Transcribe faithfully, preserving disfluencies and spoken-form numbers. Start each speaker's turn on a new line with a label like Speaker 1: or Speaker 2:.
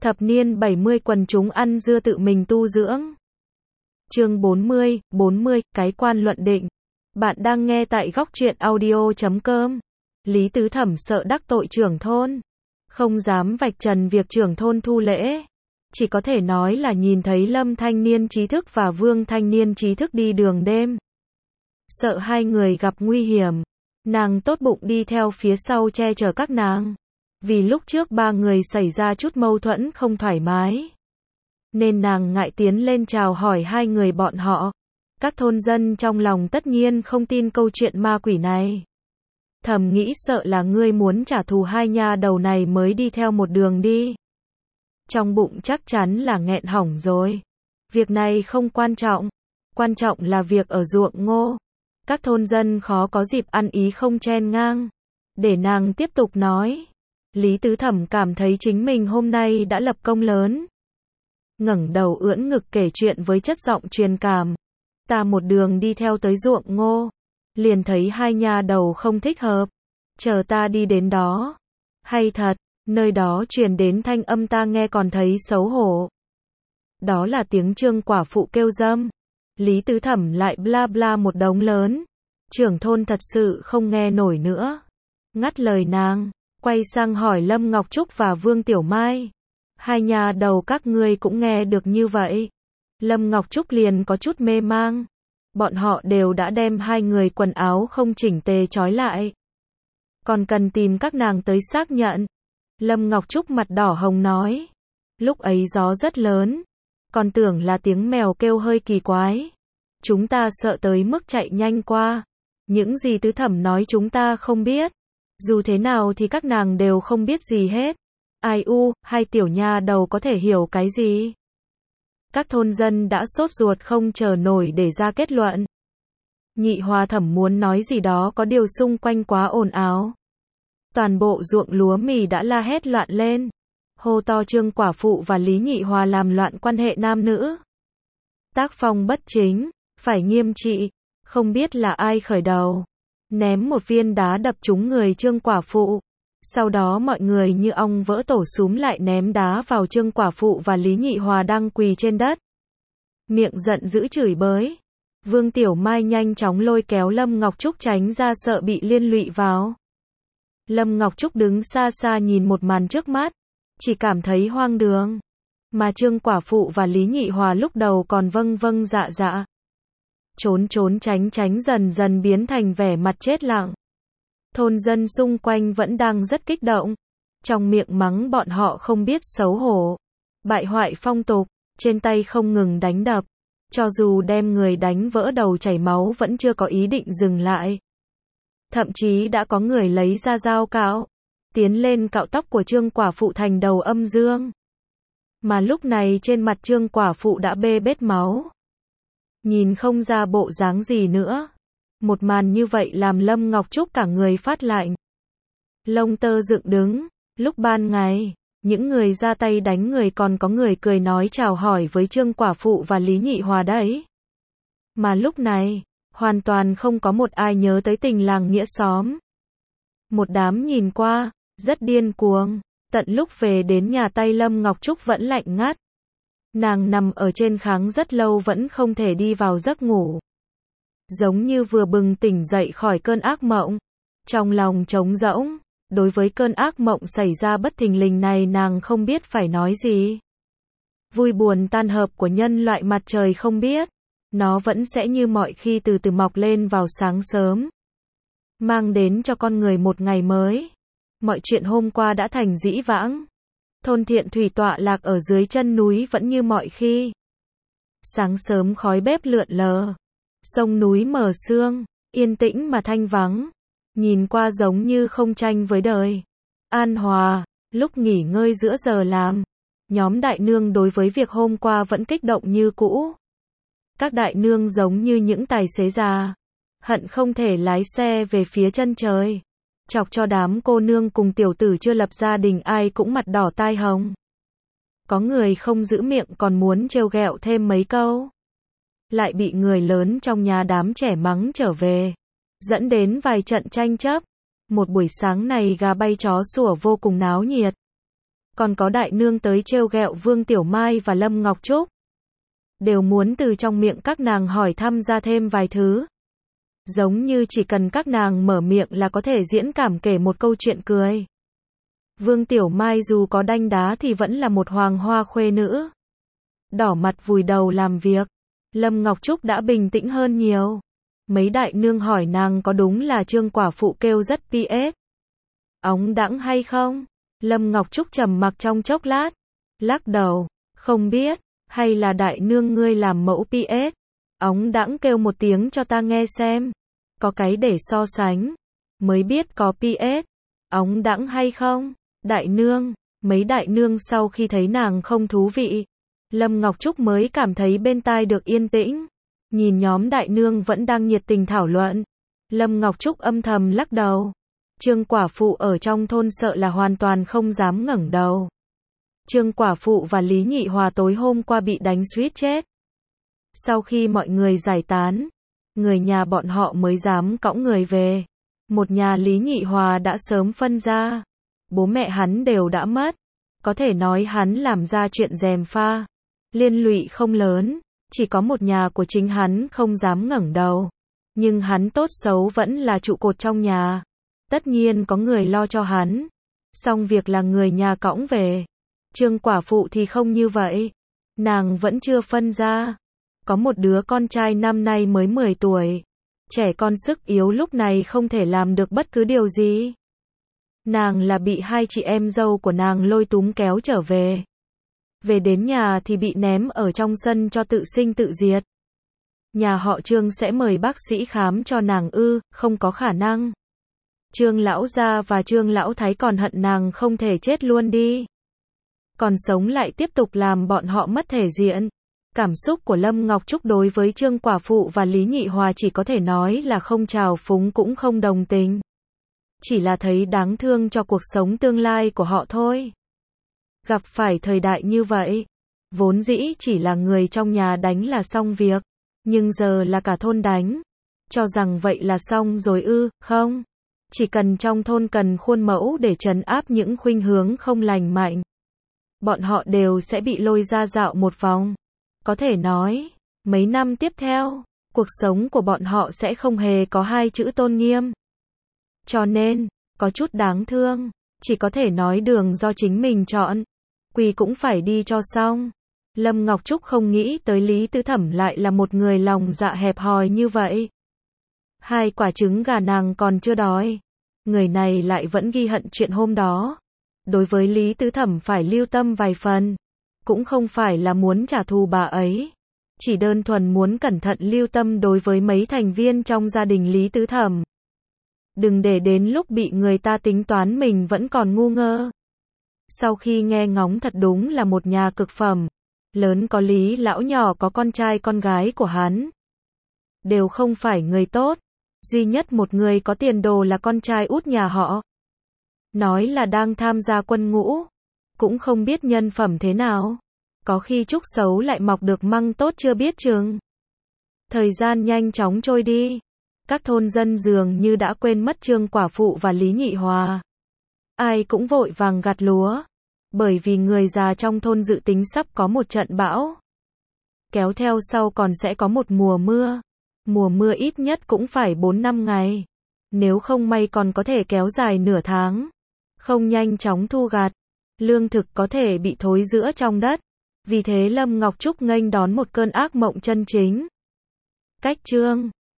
Speaker 1: Thập niên bảy mươi quần chúng ăn dưa tự mình tu dưỡng. Chương bốn mươi, bốn mươi, cái quan luận định. Bạn đang nghe tại góc truyện audio chấm com. Lý Tứ Thẩm sợ đắc tội trưởng thôn, không dám vạch trần việc trưởng thôn thu lễ. Chỉ có thể nói là nhìn thấy Lâm thanh niên trí thức và Vương thanh niên trí thức đi đường đêm, sợ hai người gặp nguy hiểm, nàng tốt bụng đi theo phía sau che chở các nàng. Vì lúc trước ba người xảy ra chút mâu thuẫn không thoải mái, nên nàng ngại tiến lên chào hỏi hai người bọn họ. Các thôn dân trong lòng tất nhiên không tin câu chuyện ma quỷ này, thầm nghĩ sợ là ngươi muốn trả thù hai nha đầu này mới đi theo một đường đi. Trong bụng chắc chắn là nghẹn hỏng rồi. Việc này không quan trọng, quan trọng là việc ở ruộng ngô. Các thôn dân khó có dịp ăn ý không chen ngang. Để nàng tiếp tục nói. Lý Tứ Thẩm cảm thấy chính mình hôm nay đã lập công lớn. Ngẩng đầu ưỡn ngực kể chuyện với chất giọng truyền cảm. Ta một đường đi theo tới ruộng ngô, liền thấy hai nha đầu không thích hợp. Chờ ta đi đến đó. Hay thật, nơi đó truyền đến thanh âm ta nghe còn thấy xấu hổ. Đó là tiếng Trương quả phụ kêu dâm. Lý Tứ Thẩm lại bla bla một đống lớn. Trưởng thôn thật sự không nghe nổi nữa, ngắt lời nàng, quay sang hỏi Lâm Ngọc Trúc và Vương Tiểu Mai. Hai nhà đầu các ngươi cũng nghe được như vậy? Lâm Ngọc Trúc liền có chút mê mang. Bọn họ đều đã đem hai người quần áo không chỉnh tề trói lại, còn cần tìm các nàng tới xác nhận. Lâm Ngọc Trúc mặt đỏ hồng nói. Lúc ấy gió rất lớn, còn tưởng là tiếng mèo kêu hơi kỳ quái. Chúng ta sợ tới mức chạy nhanh qua. Những gì Tứ Thẩm nói chúng ta không biết. Dù thế nào thì các nàng đều không biết gì hết. Ai u, hai tiểu nha đầu có thể hiểu cái gì? Các thôn dân đã sốt ruột không chờ nổi để ra kết luận. Nhị Hòa Thẩm muốn nói gì đó có điều xung quanh quá ồn ào. Toàn bộ ruộng lúa mì đã la hét loạn lên. Hô to Trương quả phụ và Lý Nhị Hòa làm loạn quan hệ nam nữ. Tác phong bất chính, phải nghiêm trị. Không biết là ai khởi đầu, ném một viên đá đập trúng người Trương quả phụ. Sau đó mọi người như ong vỡ tổ xúm lại ném đá vào Trương quả phụ và Lý Nhị Hòa đang quỳ trên đất. Miệng giận dữ chửi bới. Vương Tiểu Mai nhanh chóng lôi kéo Lâm Ngọc Trúc tránh ra sợ bị liên lụy vào. Lâm Ngọc Trúc đứng xa xa nhìn một màn trước mắt, chỉ cảm thấy hoang đường. Mà Trương quả phụ và Lý Nhị Hòa lúc đầu còn vâng vâng dạ dạ, trốn trốn tránh tránh dần dần biến thành vẻ mặt chết lặng. Thôn dân xung quanh vẫn đang rất kích động, trong miệng mắng bọn họ không biết xấu hổ, bại hoại phong tục, trên tay không ngừng đánh đập. Cho dù đem người đánh vỡ đầu chảy máu vẫn chưa có ý định dừng lại. Thậm chí đã có người lấy ra dao cạo, tiến lên cạo tóc của Trương quả phụ thành đầu âm dương. Mà lúc này trên mặt Trương quả phụ đã bê bết máu, nhìn không ra bộ dáng gì nữa. Một màn như vậy làm Lâm Ngọc Trúc cả người phát lạnh, lông tơ dựng đứng. Lúc ban ngày, những người ra tay đánh người còn có người cười nói chào hỏi với Trương quả phụ và Lý Nhị Hòa đấy. Mà lúc này, hoàn toàn không có một ai nhớ tới tình làng nghĩa xóm. Một đám nhìn qua, rất điên cuồng. Tận lúc về đến nhà tay Lâm Ngọc Trúc vẫn lạnh ngắt. Nàng nằm ở trên kháng rất lâu vẫn không thể đi vào giấc ngủ, giống như vừa bừng tỉnh dậy khỏi cơn ác mộng. Trong lòng trống rỗng, đối với cơn ác mộng xảy ra bất thình lình này nàng không biết phải nói gì. Vui buồn tan hợp của nhân loại mặt trời không biết, nó vẫn sẽ như mọi khi từ từ mọc lên vào sáng sớm, mang đến cho con người một ngày mới. Mọi chuyện hôm qua đã thành dĩ vãng. Thôn Thiện Thủy tọa lạc ở dưới chân núi vẫn như mọi khi. Sáng sớm khói bếp lượn lờ, sông núi mờ sương, yên tĩnh mà thanh vắng, nhìn qua giống như không tranh với đời. An hòa, lúc nghỉ ngơi giữa giờ làm, nhóm đại nương đối với việc hôm qua vẫn kích động như cũ. Các đại nương giống như những tài xế già, hận không thể lái xe về phía chân trời, chọc cho đám cô nương cùng tiểu tử chưa lập gia đình ai cũng mặt đỏ tai hồng. Có người không giữ miệng còn muốn trêu ghẹo thêm mấy câu, lại bị người lớn trong nhà đám trẻ mắng trở về, dẫn đến vài trận tranh chấp. Một buổi sáng này gà bay chó sủa vô cùng náo nhiệt. còn có đại nương tới trêu ghẹo Vương Tiểu Mai và Lâm Ngọc Trúc. Đều muốn từ trong miệng các nàng hỏi thăm ra thêm vài thứ. Giống như chỉ cần các nàng mở miệng là có thể diễn cảm kể một câu chuyện cười. Vương Tiểu Mai dù có đanh đá thì vẫn là một hoàng hoa khuê nữ. Đỏ mặt vùi đầu làm việc. Lâm Ngọc Trúc đã bình tĩnh hơn nhiều. Mấy đại nương hỏi nàng có đúng là Trương quả phụ kêu rất pê ét óng đãng hay không? Lâm Ngọc Trúc trầm mặc trong chốc lát. Lắc đầu. Không biết. Hay là đại nương ngươi làm mẫu pê ét óng đãng kêu một tiếng cho ta nghe xem. Có cái để so sánh. Mới biết có pê ét óng đãng hay không? Đại nương. Mấy đại nương sau khi thấy nàng không thú vị. Lâm Ngọc Trúc mới cảm thấy bên tai được yên tĩnh. Nhìn nhóm đại nương vẫn đang nhiệt tình thảo luận. Lâm Ngọc Trúc âm thầm lắc đầu. Trương quả phụ ở trong thôn sợ là hoàn toàn không dám ngẩng đầu. Trương quả phụ và Lý Nhị Hòa tối hôm qua bị đánh suýt chết. Sau khi mọi người giải tán, người nhà bọn họ mới dám cõng người về. Một nhà Lý Nhị Hòa đã sớm phân ra. Bố mẹ hắn đều đã mất. Có thể nói hắn làm ra chuyện gièm pha. Liên lụy không lớn. Chỉ có một nhà của chính hắn không dám ngẩng đầu. Nhưng hắn tốt xấu vẫn là trụ cột trong nhà. Tất nhiên có người lo cho hắn. Xong việc là người nhà cõng về. Trương quả phụ thì không như vậy. Nàng vẫn chưa phân ra. Có một đứa con trai năm nay mới mười tuổi. Trẻ con sức yếu lúc này không thể làm được bất cứ điều gì. Nàng là bị hai chị em dâu của nàng lôi túm kéo trở về. Về đến nhà thì bị ném ở trong sân cho tự sinh tự diệt. Nhà họ Trương sẽ mời bác sĩ khám cho nàng ư, không có khả năng. Trương lão gia và Trương lão thái còn hận nàng không thể chết luôn đi. Còn sống lại tiếp tục làm bọn họ mất thể diện. Cảm xúc của Lâm Ngọc Trúc đối với Trương quả phụ và Lý Nhị Hòa chỉ có thể nói là không trào phúng cũng không đồng tình. Chỉ là thấy đáng thương cho cuộc sống tương lai của họ thôi. Gặp phải thời đại như vậy, vốn dĩ chỉ là người trong nhà đánh là xong việc, nhưng giờ là cả thôn đánh. Cho rằng vậy là xong rồi ư, không. Chỉ cần trong thôn cần khuôn mẫu để trấn áp những khuynh hướng không lành mạnh. Bọn họ đều sẽ bị lôi ra dạo một vòng. Có thể nói, mấy năm tiếp theo, cuộc sống của bọn họ sẽ không hề có hai chữ tôn nghiêm. Cho nên, có chút đáng thương, chỉ có thể nói đường do chính mình chọn. Quỳ cũng phải đi cho xong. Lâm Ngọc Trúc không nghĩ tới Lý Tứ Thẩm lại là một người lòng dạ hẹp hòi như vậy. Hai quả trứng gà nàng còn chưa đói. Người này lại vẫn ghi hận chuyện hôm đó. Đối với Lý Tứ Thẩm phải lưu tâm vài phần. Cũng không phải là muốn trả thù bà ấy. Chỉ đơn thuần muốn cẩn thận lưu tâm đối với mấy thành viên trong gia đình Lý Tứ Thẩm. Đừng để đến lúc bị người ta tính toán mình vẫn còn ngu ngơ. Sau khi nghe ngóng thật đúng là một nhà cực phẩm. Lớn có Lý lão nhỏ có con trai con gái của hắn. Đều không phải người tốt. Duy nhất một người có tiền đồ là con trai út nhà họ. Nói là đang tham gia quân ngũ. Cũng không biết nhân phẩm thế nào. Có khi trúc xấu lại mọc được măng tốt chưa biết chừng. Thời gian nhanh chóng trôi đi. Các thôn dân dường như đã quên mất Trương quả phụ và Lý Nhị Hòa. Ai cũng vội vàng gặt lúa. Bởi vì người già trong thôn dự tính sắp có một trận bão. Kéo theo sau còn sẽ có một mùa mưa. Mùa mưa ít nhất cũng phải bốn năm ngày. Nếu không may còn có thể kéo dài nửa tháng. Không nhanh chóng thu gặt. Lương thực có thể bị thối rữa trong đất. Vì thế Lâm Ngọc Trúc nghênh đón một cơn ác mộng chân chính. Cách Trương